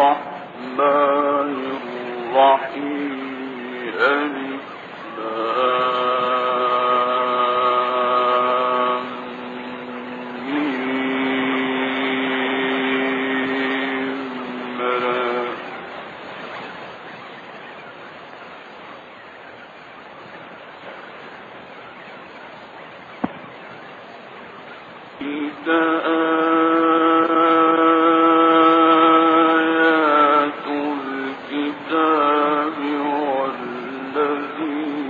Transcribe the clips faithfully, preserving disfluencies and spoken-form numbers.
الرحمن الرحيم ألف لام ميم را تلك آيات الكتاب والذي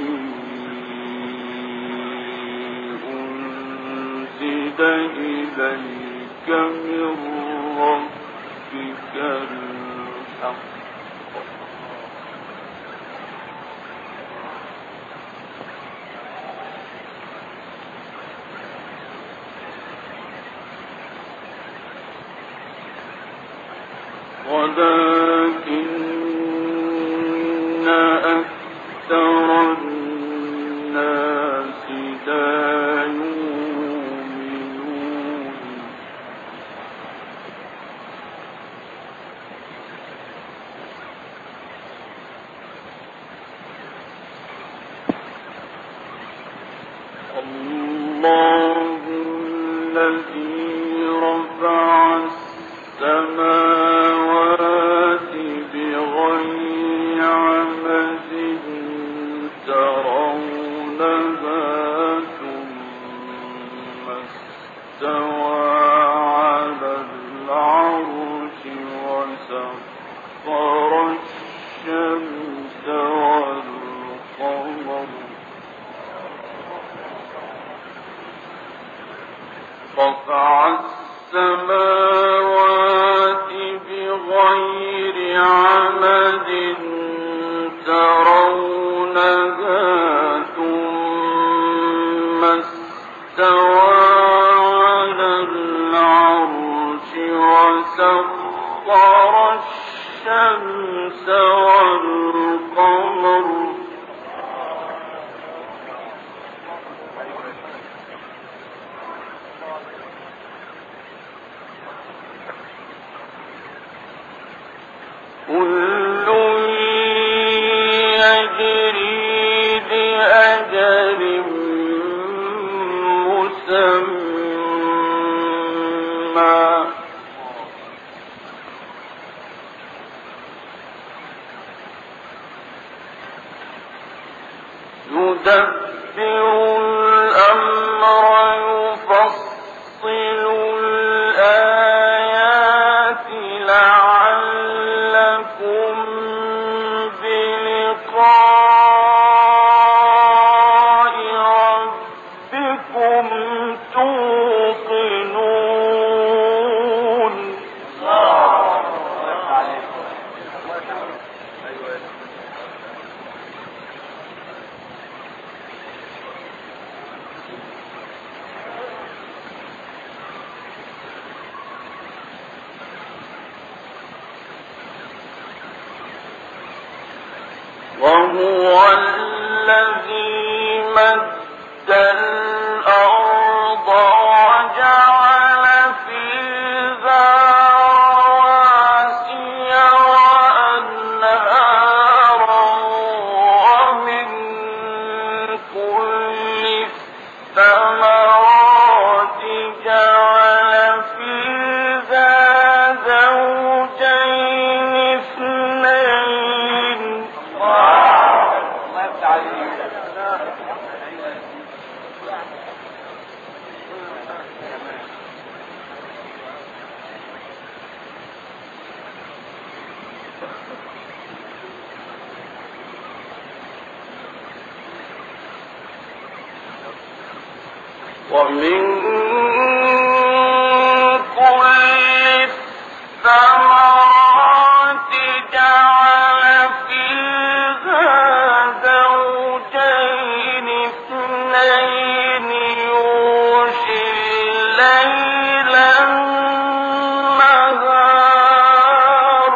أنزل إليك من ربك الحق ولكن أكثر الناس لا يؤمنون الله الذي رفع السماوات بغير عمد ترونها ثم استوى على العرش وسخر الشمس والقمر رفع السماوات بغير عمد ترونها ثم استوى على العرش وسخر الشمس والقمر كل يجري لأجل مسمى يدبر الأمر يفصل الآيات لعلكم بلقاء ربكم توقنون وهو الذي مد الأرض وجعل فيها رواسي وأنهارا ومن كل الثمرات جعل فيها زوجين اثنين ومن كل الثمرات جعل فيها زوجين اثنين يغشي الليل النهار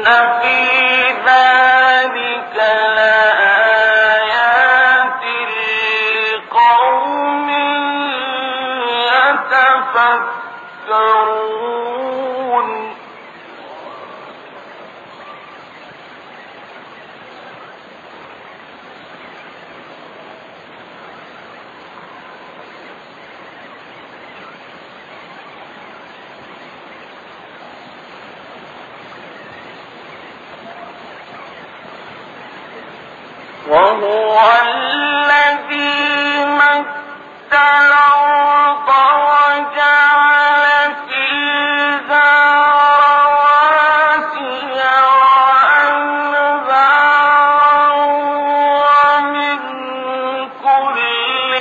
وهو الذي مد الأرض وجعل فيها رواسي وأنهارا ومن كل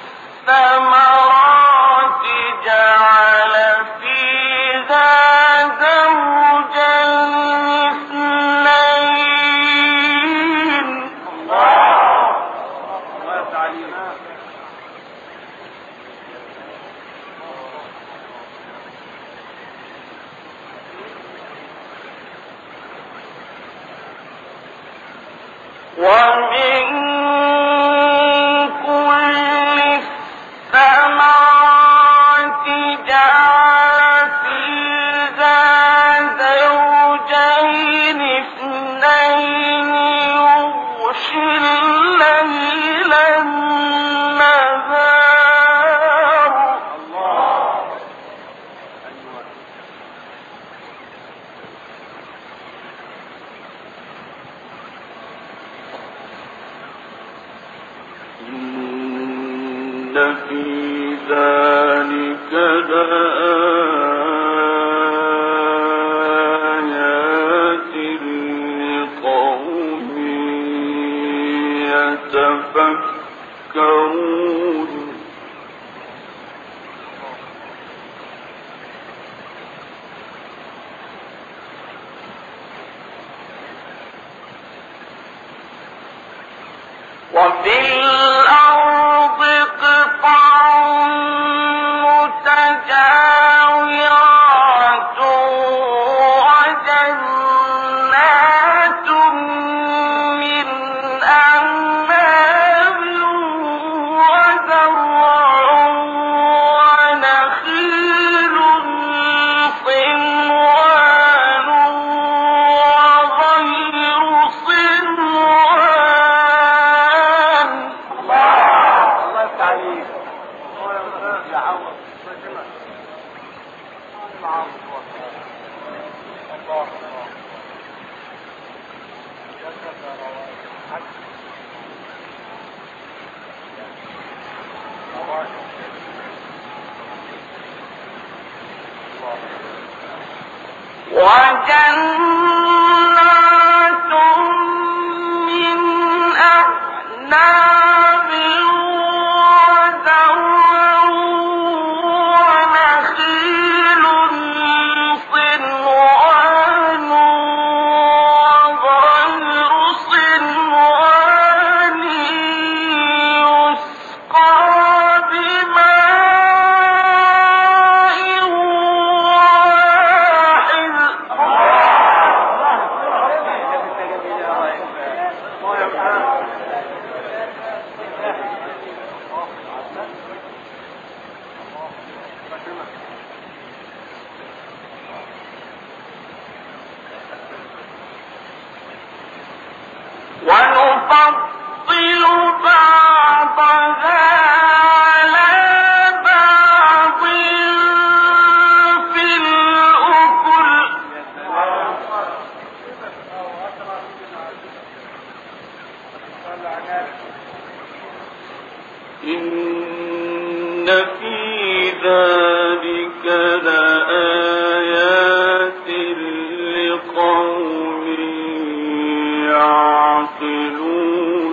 الثمرات جعل فيها زوجين اثنين. ومن كل الثمرات جعل فيها زوجين اثنين يغشي الليل النهار. إن في ذلك لآيات لقوم يتفكرون. وفي الأرض قطع متجاورات وجنات من أعناب وزرع ونخيل صنوان وغير صنوان. الله تعالى وجنات من أعناب وزرع ونخيل صنوان وغير صنوان يسقى بماء واحد. ونفضل بعضها على بعض في الأكل. إن في ذلك لآيات لقوم يعقلون.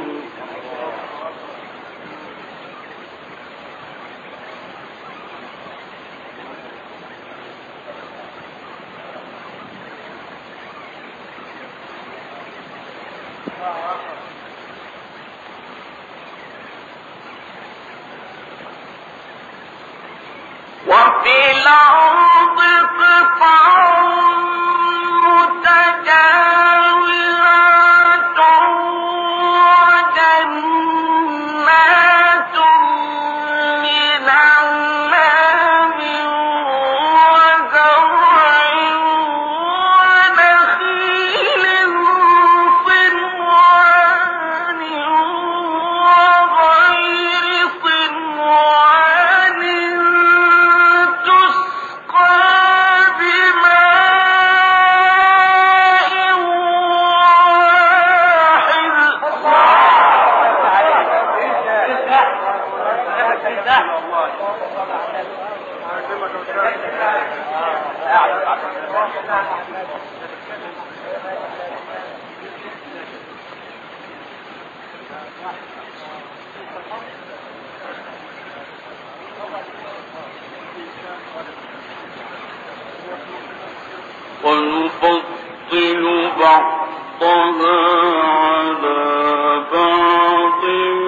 ونفضل بعضها على بعض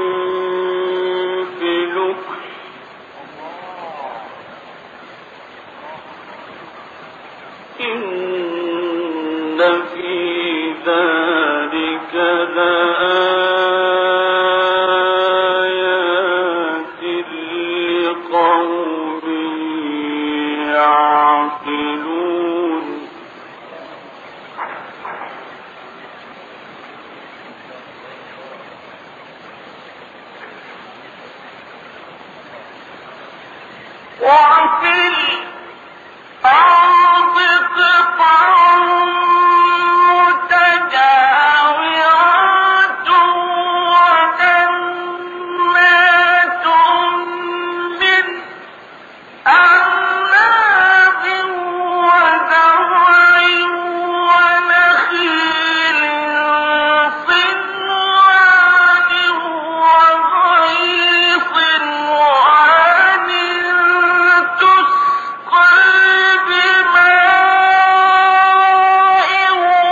في الأكل إن في ذلك لآيات لقوم يعقلون وفي الأرض قطع متجاورات وجنات من أعناب وزرع ونخيل صنوان وغير صنوان تسقى بماء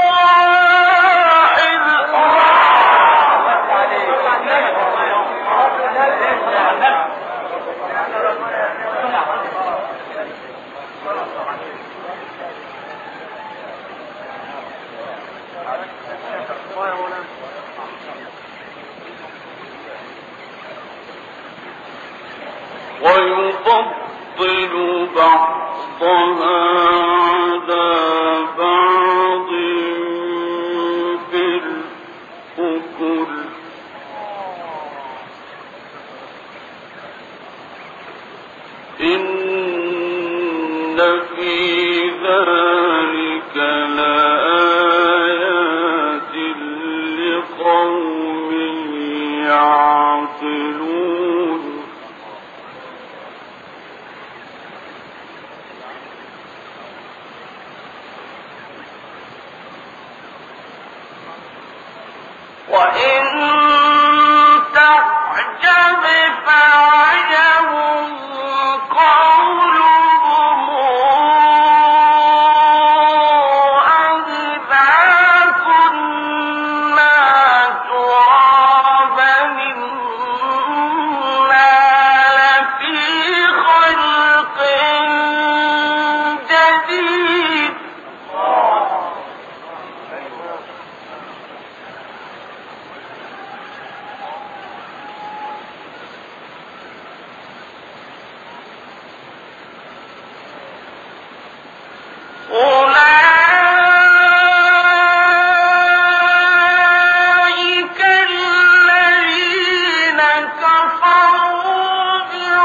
ويفضل بعضها على بعض في الأكل إن في ذلك لآيات لقوم يعقلون وإن تعجب فعجب قولهم أإذا كنا ترابا إنا لفي خلق جديد أولئك الذين كفروا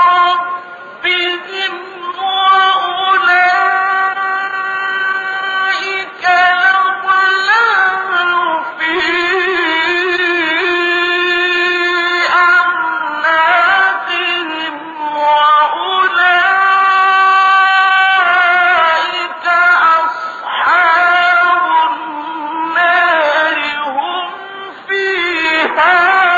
بربهم وأولئك الأغلال في أعناقهم وأولئك أصحاب النار هم فيها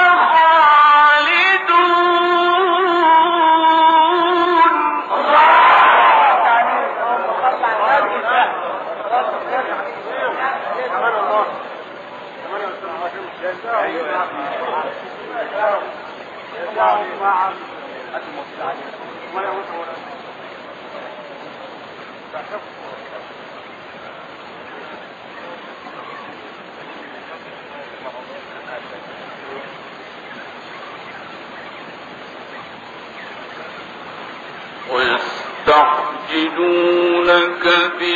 ويستعجلونك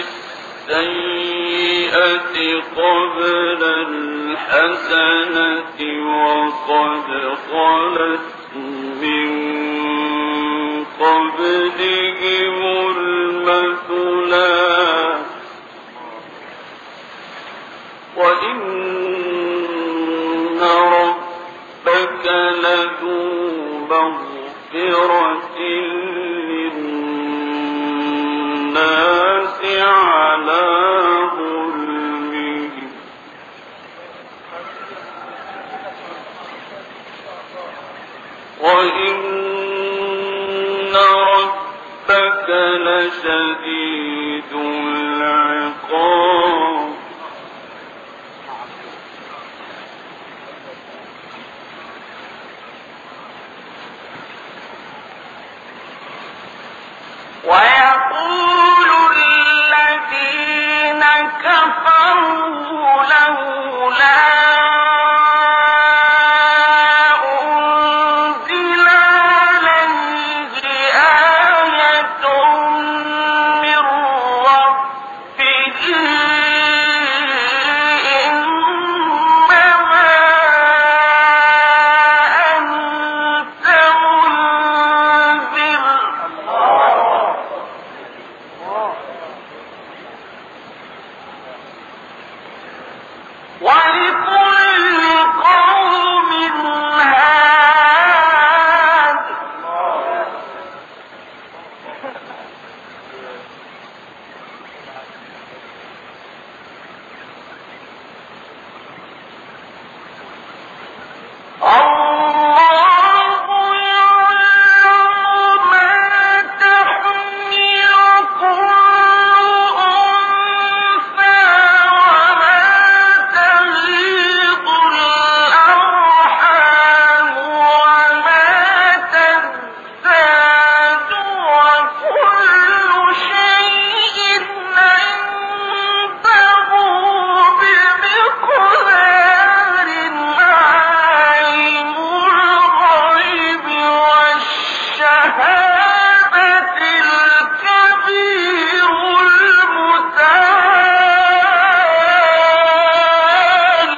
بالسيئة قبل الحسنة وقد خلت من قبلهم المثلات وإن ربك لذو مغفرة للناس على على ظلمهم وإن ربك لشديد العقاب ويقول الذين كفروا لولا أنزل عليه آية من ربه إنما أنت منذر ولكل قوم هاد الله يعلم ما تحمل كل أنثى وما تغيض الأرحام وما تزداد وكل شيء عنده بمقدار عالم الغيب والشهادة الكبير المتعال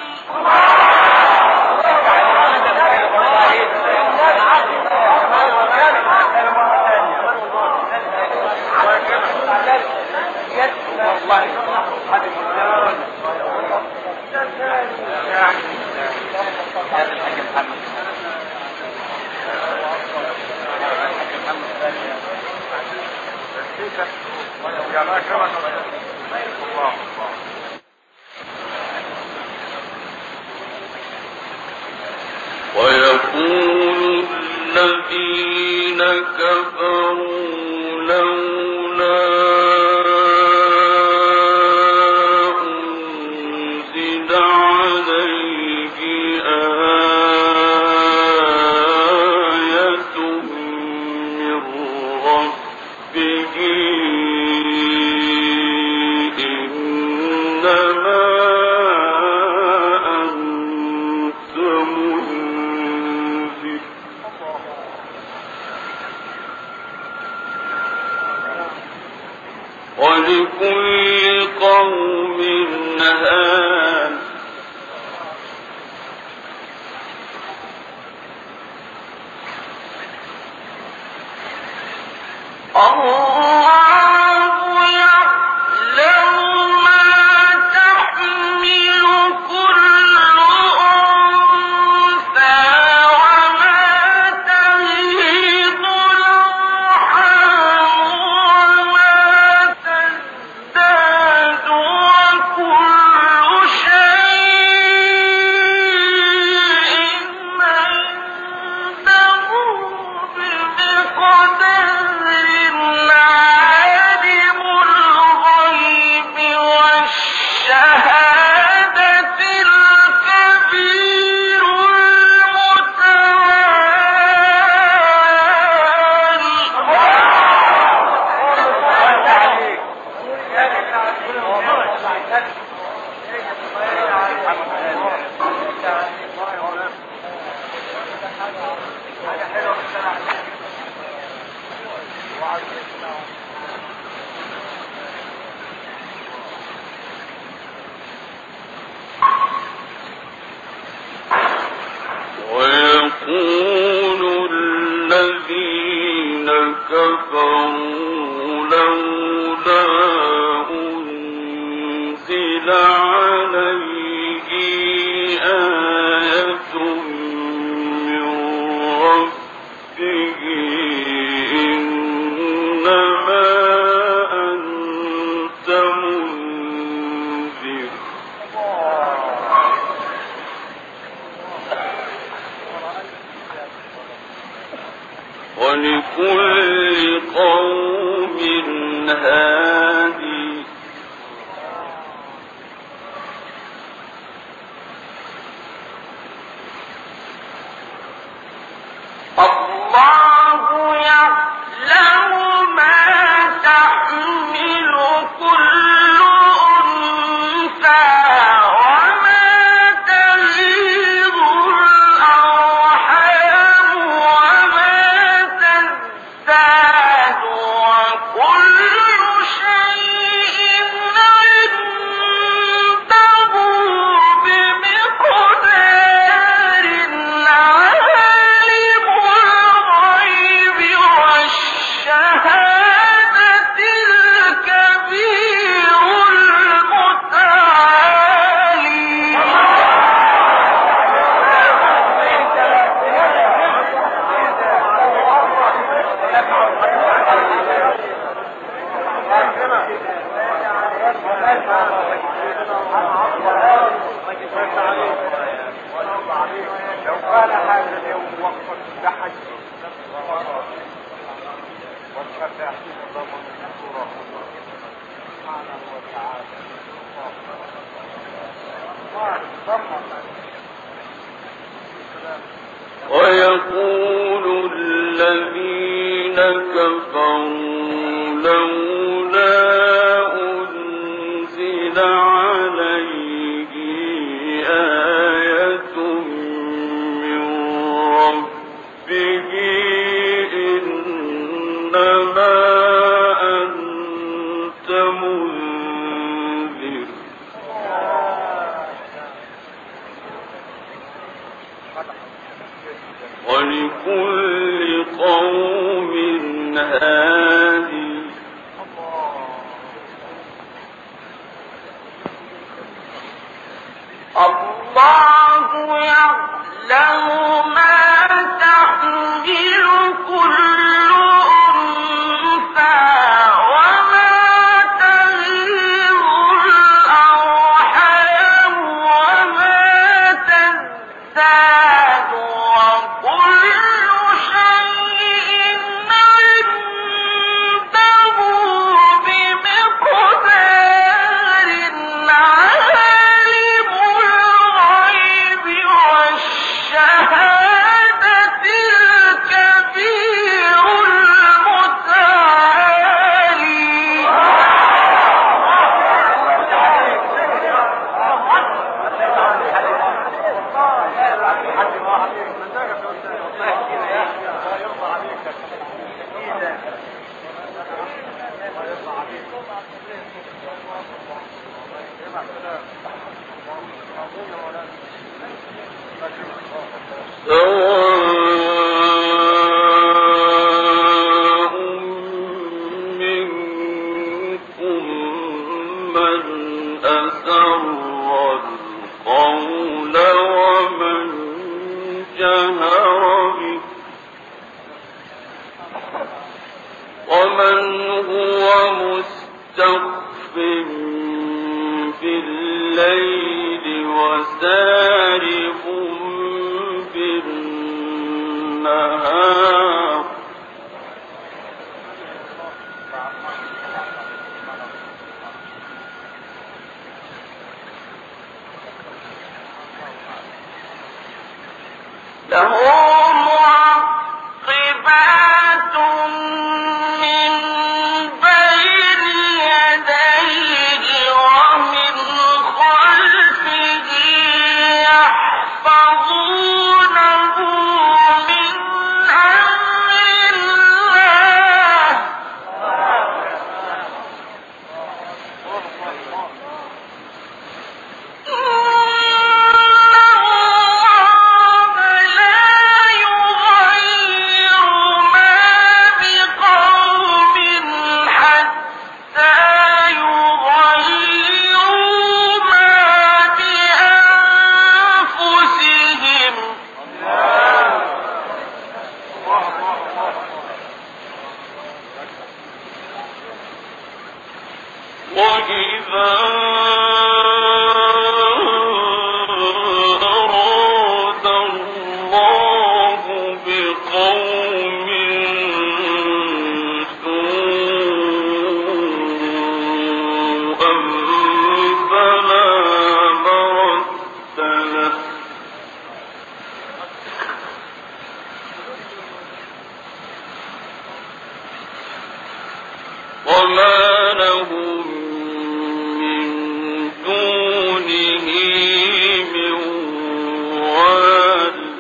ويقول الذين كفروا لولا أنزل عليه آية من ربه إنما أنت منذر ولكل قوم هاد الله يعلم ما تحمل كل أنثى وما تغيض الأرحام وما تزداد وكل شيء عنده بمقدار عالم الغيب والشهادة الكبير ويقول الذين كفروا لولا أنزل عليه آية من ربه إنما أنت منذر هادي الله يعلم ما تحمل كل أنثى وما تغيض الأرحام وما تزداد وكل شيء عنده بمقدار عالم الغيب والشهادة الكبير المتعالي لو كان هذا اليوم وقفا لحج والمفاتيح ضمن الصورة سبحانه وتعالى ويقول الذين كفروا لولا أنزل عليه آية من ربه إنما أنت منذر ولكل قوم هادي الله يعلم ما تحمل كل أنثى وما تغيض الأرحام وما تزداد وكل شيء عنده بمقدار عالم الغيب والشهادة الكبير المتعالي سواء منكم من أسر القول ومن جهر به ومن هو مستخف بالليل وسارب بالنهار له معقبات من بين يديه ومن خلفه يحفظونه من أمر الله وإذا أراد الله بقوم سوءا لهم من دونه من وال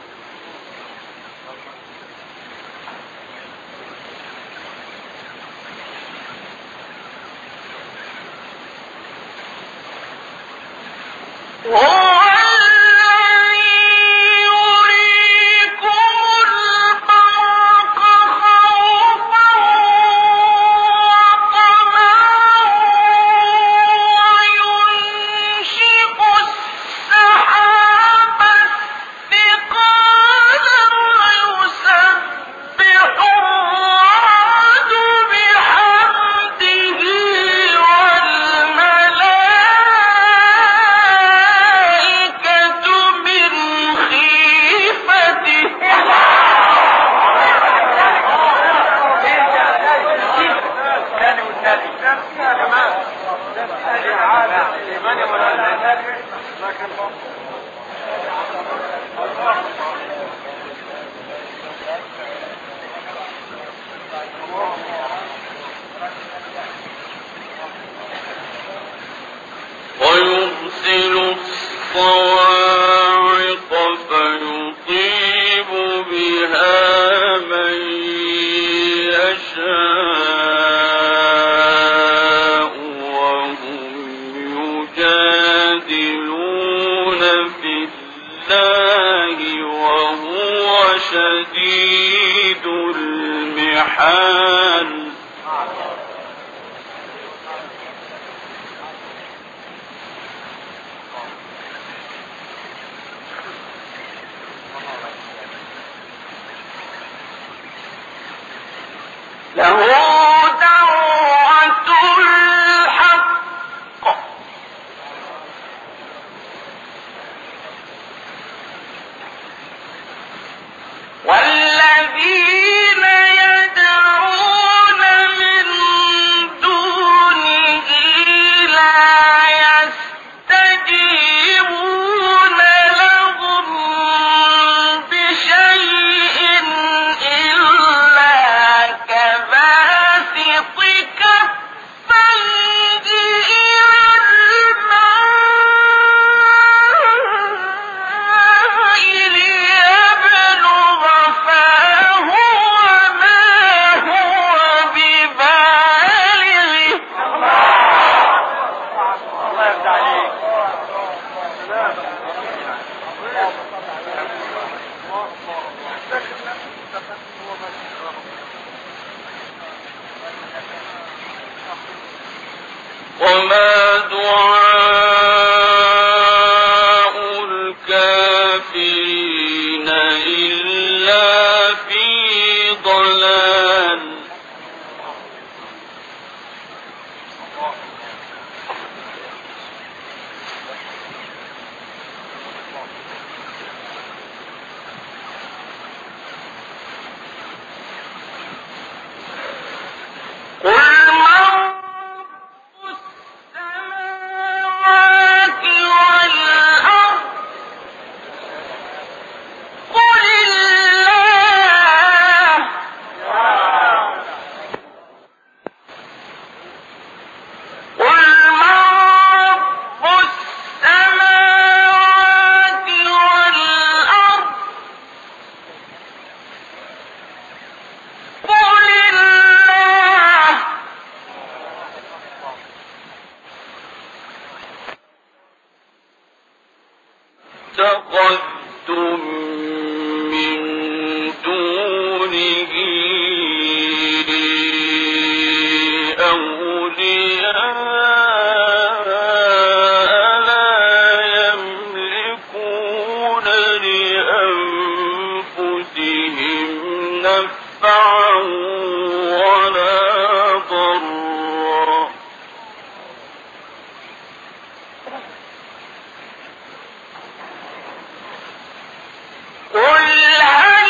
ويرسل الصواعق فيصيب بها من يشاء وهم يجادلون في الله وهو شديد المحال له دعوة الحق والذين يدعون من دونه لا يستجيبون لهم بشيء إلا كباسط كفيه إلى الماء ليبلغ فاه وما هو ببالغه الله يرضى عليك. وما دعاء الكافرين إلا في ضلال قل من رب السماوات والأرض قل الله قل من رب السماوات والأرض قل الله اتخذتم من دونه أولياء لا يملكون لأنفسهم نفعا ولا ضرا قل هل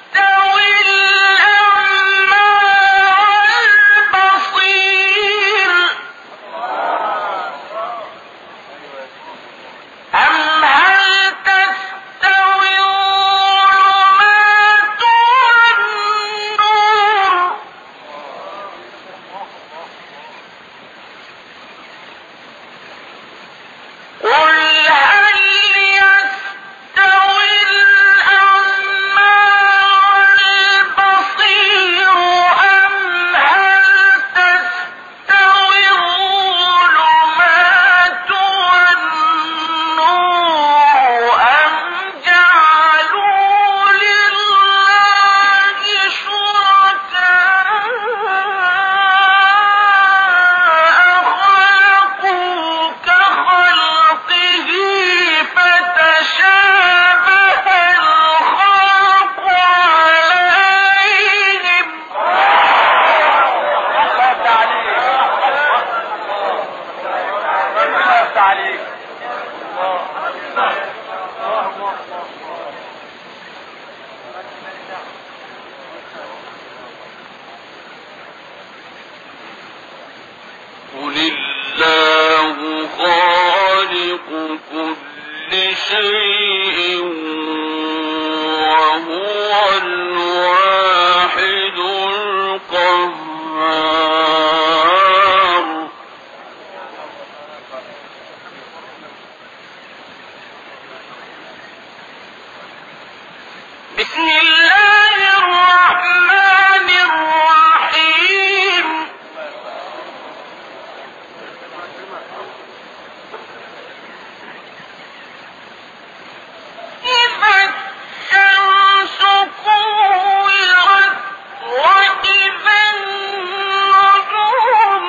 يستوي الأعمى والبصير كل شيء وهو الواحد القهار. بسم الله الرحمن الرحيم. إذا الشمس كورت وإذا النجوم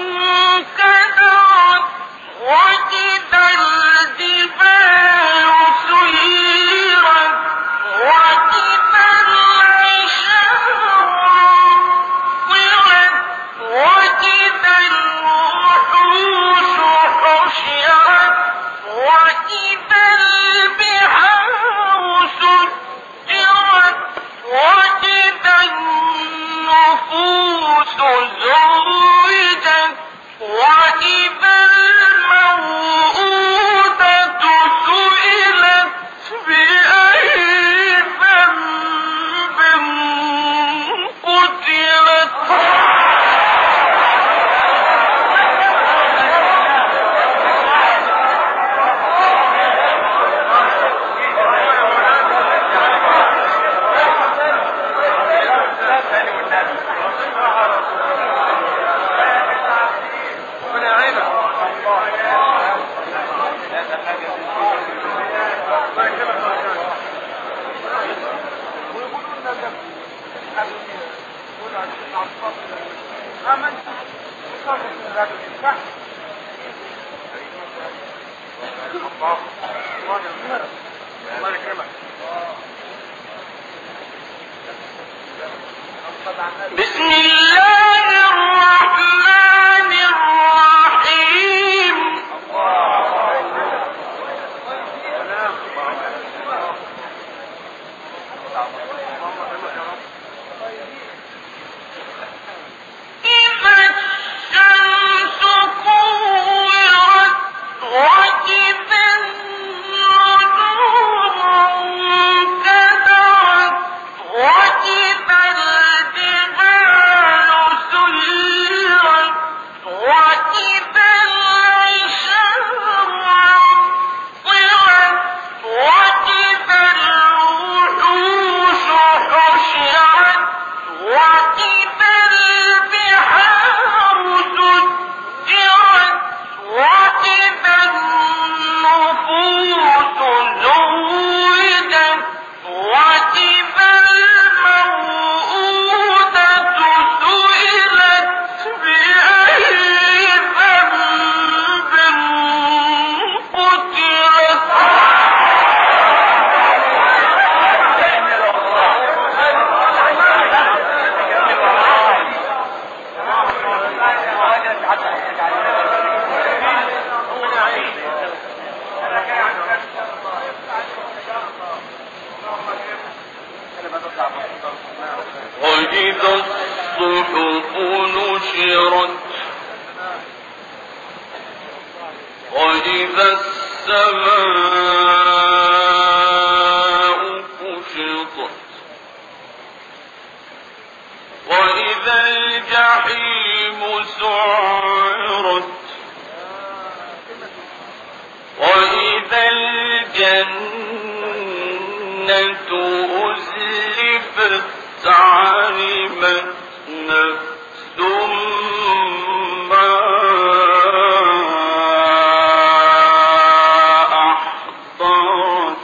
انكدرت وإذا الجبال سيرت وإذا العشار عطلت وإذا الوحوش حشرت وإذا البحار سجرت وإذا النفوس زوجت وإذا الموءودة سئلت بأي ذنب قتلت. بسم الله الرحمن الرحيم. إذا الشمس كورت وإذا النجوم انكدرت وإذا الجبال سيرت وإذا العشار عطلت وإذا الوحوش حشرت وإذا البحار سجرت وإذا النفوس زوجت وإذا الموءودة سئلت بأي ذنب قتلت. وإذا الصحف نشرت وإذا السماء كشطت وإذا الجحيم سعرت وإذا الجنة أزلفت علمت نفس ما أحضرت.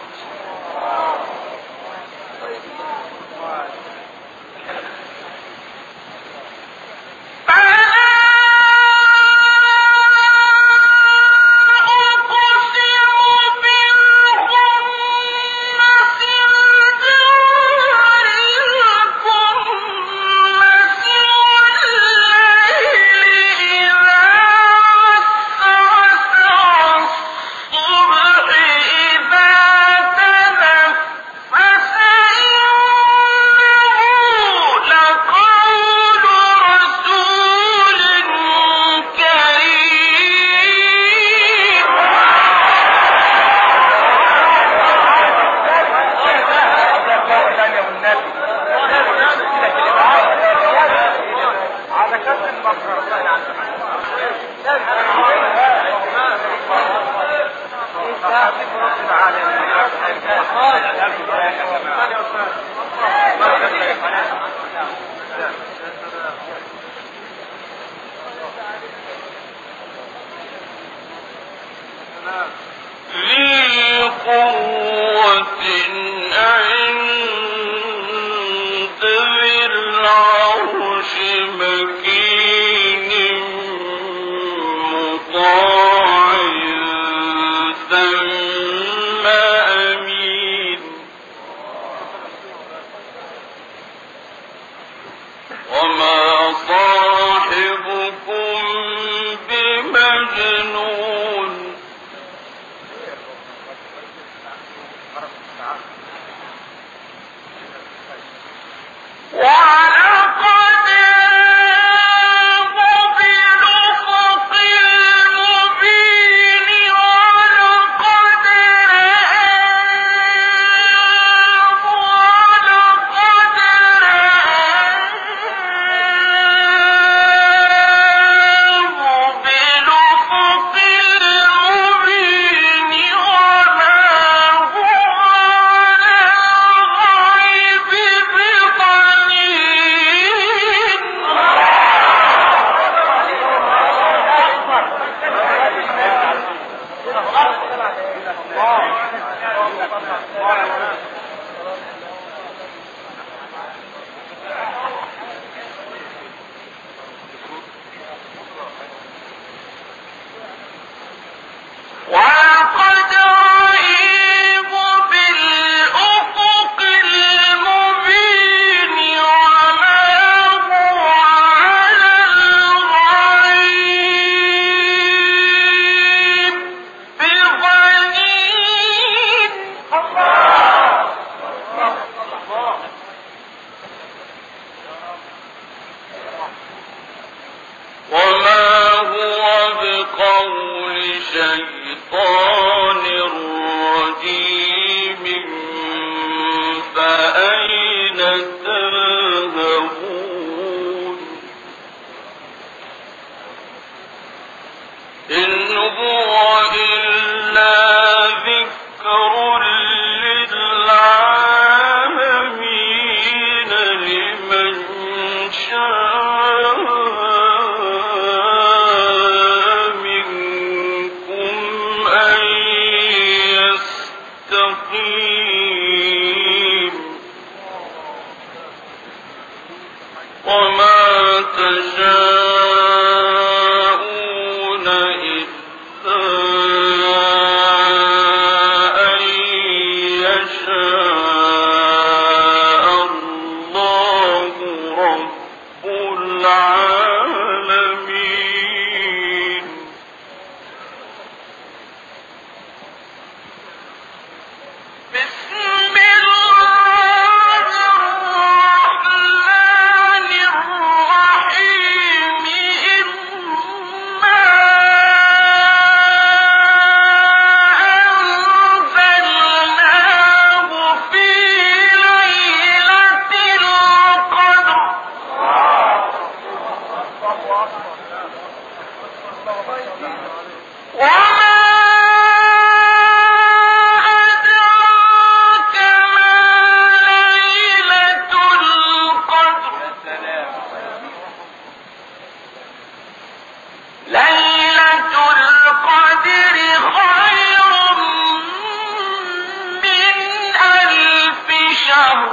ذي قوة عند ذي العرش مكين مطاع ثم أمين وما صاحبكم بمجنون وَلَقَدْ رَآهُ بِالْأُفُقِ الْمُبِينِ وَلَقَدْ رَآهُ وَلَقَدْ رَآهُ بِالْأُفُقِ الْمُبِينِ وَمَا هُوَ عَلَى الْغَيْبِ وَلَقَدْ رَآهُ بِالْأُفُقِ الْمُبِينِ وَمَا هُوَ عَلَى الْغَيْبِ بِضَنِينٍ وَمَا هُوَ بِقَوْلِ شَيْطَانٍ رَّجِيمٍ فَأَيْنَ تَذْهَبُونَ إِنْ هُوَ إِلَّا ذِكْرٌ لِّلْعَالَمِينَ لِمَن شَاءَ مِنكُمْ أَن يَسْتَقِيمَ وَمَا تَشَاءُونَ إِلَّا أَن يَشَاءَ اللَّهُ رَبُّ الْعَالَمِينَ بسم الله الرحمن الرحيم إنا أنزلناه في ليلة القدر وما أدراك ما ليلة القدر ليلة القدر خير من ألف شهر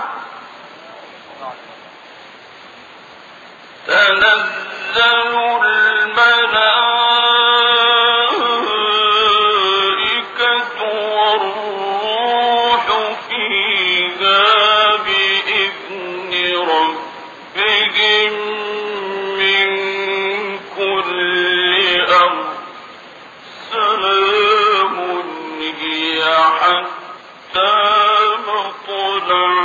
تنزل الملائكة والروح فيها بإذن ربهم من كل أمر سلام هي حتى مطلع